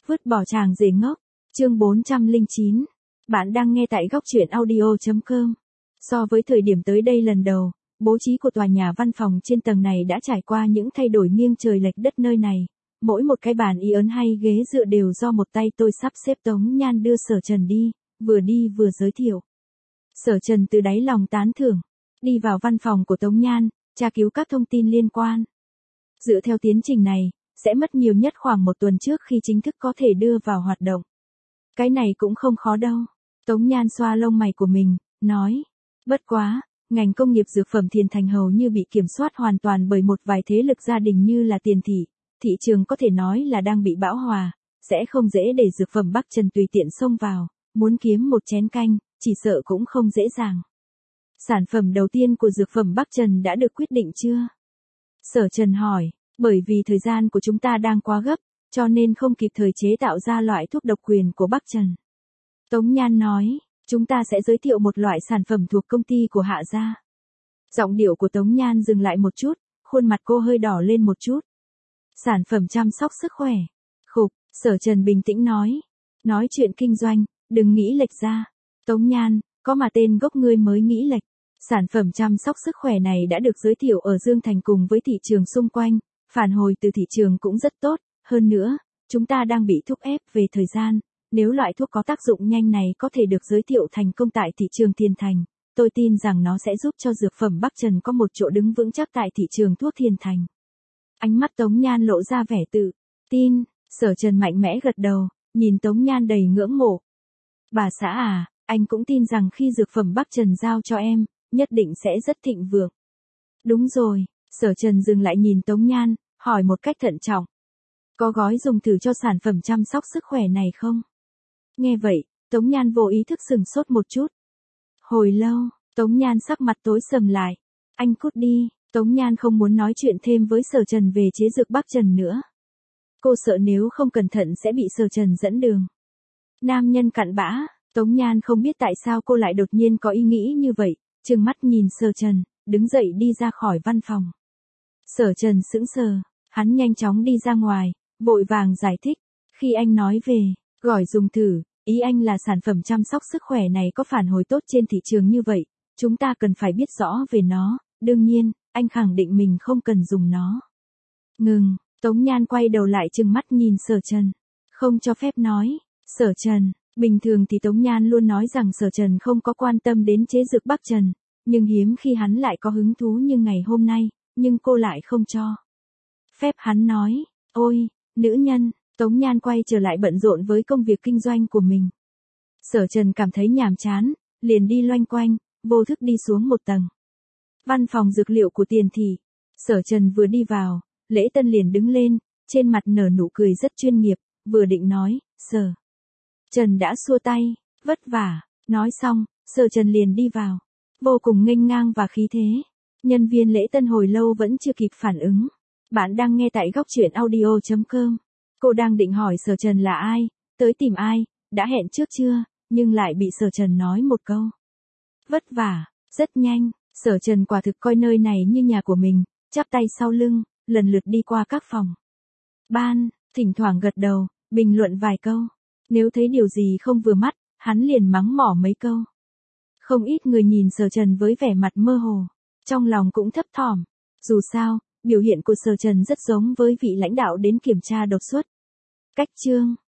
Vứt bỏ chàng rể ngốc. Chương 409. Bạn đang nghe tại góc truyện audio.com. So với thời điểm tới đây lần đầu, bố trí của tòa nhà văn phòng trên tầng này đã trải qua những thay đổi nghiêng trời lệch đất nơi này. Mỗi một cái bàn y ấn hay ghế dựa đều do một tay tôi sắp xếp. Tống Nhan đưa Sở Trần đi vừa giới thiệu. Sở Trần từ đáy lòng tán thưởng, đi vào văn phòng của Tống Nhan, tra cứu các thông tin liên quan. Dựa theo tiến trình này, sẽ mất nhiều nhất khoảng 1 tuần trước khi chính thức có thể đưa vào hoạt động. Cái này cũng không khó đâu. Tống Nhan xoa lông mày của mình, nói. Bất quá, ngành công nghiệp dược phẩm Thiền Thành hầu như bị kiểm soát hoàn toàn bởi một vài thế lực gia đình như là Tiền thị trường có thể nói là đang bị bão hòa, sẽ không dễ để dược phẩm Bắc Trần tùy tiện xông vào, muốn kiếm một chén canh, chỉ sợ cũng không dễ dàng. Sản phẩm đầu tiên của dược phẩm Bắc Trần đã được quyết định chưa? Sở Trần hỏi, bởi vì thời gian của chúng ta đang quá gấp, cho nên không kịp thời chế tạo ra loại thuốc độc quyền của Bắc Trần. Tống Nhan nói, chúng ta sẽ giới thiệu một loại sản phẩm thuộc công ty của Hạ gia. Giọng điệu của Tống Nhan dừng lại một chút, khuôn mặt cô hơi đỏ lên một chút. Sản phẩm chăm sóc sức khỏe. Khục, Sở Trần bình tĩnh nói chuyện kinh doanh, đừng nghĩ lệch ra. Tống Nhan, có mà tên gốc ngươi mới nghĩ lệch. Sản phẩm chăm sóc sức khỏe này đã được giới thiệu ở Dương Thành cùng với thị trường xung quanh, phản hồi từ thị trường cũng rất tốt, hơn nữa, chúng ta đang bị thúc ép về thời gian, nếu loại thuốc có tác dụng nhanh này có thể được giới thiệu thành công tại thị trường Thiền Thành, tôi tin rằng nó sẽ giúp cho dược phẩm Bắc Trần có một chỗ đứng vững chắc tại thị trường thuốc Thiền Thành. Ánh mắt Tống Nhan lộ ra vẻ tự tin, Sở Trần mạnh mẽ gật đầu, nhìn Tống Nhan đầy ngưỡng mộ. Bà xã à, anh cũng tin rằng khi dược phẩm Bắc Trần giao cho em, nhất định sẽ rất thịnh vượng. Đúng rồi, Sở Trần dừng lại nhìn Tống Nhan, hỏi một cách thận trọng. Có gói dùng thử cho sản phẩm chăm sóc sức khỏe này không? Nghe vậy, Tống Nhan vô ý thức sừng sốt một chút. Hồi lâu, Tống Nhan sắc mặt tối sầm lại. Anh cút đi, Tống Nhan không muốn nói chuyện thêm với Sở Trần về chế dược Bắc Trần nữa. Cô sợ nếu không cẩn thận sẽ bị Sở Trần dẫn đường. Nam nhân cặn bã, Tống Nhan không biết tại sao cô lại đột nhiên có ý nghĩ như vậy, trừng mắt nhìn Sở Trần, đứng dậy đi ra khỏi văn phòng. Sở Trần sững sờ, hắn nhanh chóng đi ra ngoài, vội vàng giải thích. Khi anh nói về gói dùng thử, ý anh là sản phẩm chăm sóc sức khỏe này có phản hồi tốt trên thị trường như vậy, chúng ta cần phải biết rõ về nó, đương nhiên, anh khẳng định mình không cần dùng nó. Ngừng, Tống Nhan quay đầu lại trừng mắt nhìn Sở Trần, không cho phép nói. Sở Trần, bình thường thì Tống Nhan luôn nói rằng Sở Trần không có quan tâm đến chế dược Bắc Trần, nhưng hiếm khi hắn lại có hứng thú như ngày hôm nay, nhưng cô lại không cho phép hắn nói. Ôi, nữ nhân, Tống Nhan quay trở lại bận rộn với công việc kinh doanh của mình. Sở Trần cảm thấy nhàm chán, liền đi loanh quanh, vô thức đi xuống một tầng. Văn phòng dược liệu của Tiền thị. Sở Trần vừa đi vào, Lễ Tân liền đứng lên, trên mặt nở nụ cười rất chuyên nghiệp, vừa định nói, Sở Trần đã xua tay, vất vả, nói xong, Sở Trần liền đi vào, vô cùng nghênh ngang và khí thế. Nhân viên Lễ Tân hồi lâu vẫn chưa kịp phản ứng. Bạn đang nghe tại góc truyện audio.com. Cô đang định hỏi Sở Trần là ai, tới tìm ai, đã hẹn trước chưa, nhưng lại bị Sở Trần nói một câu. Vất vả, rất nhanh, Sở Trần quả thực coi nơi này như nhà của mình, chắp tay sau lưng, lần lượt đi qua các phòng ban, thỉnh thoảng gật đầu, bình luận vài câu. Nếu thấy điều gì không vừa mắt, hắn liền mắng mỏ mấy câu. Không ít người nhìn Sở Trần với vẻ mặt mơ hồ, trong lòng cũng thấp thỏm. Dù sao, biểu hiện của Sở Trần rất giống với vị lãnh đạo đến kiểm tra đột xuất. Cách chương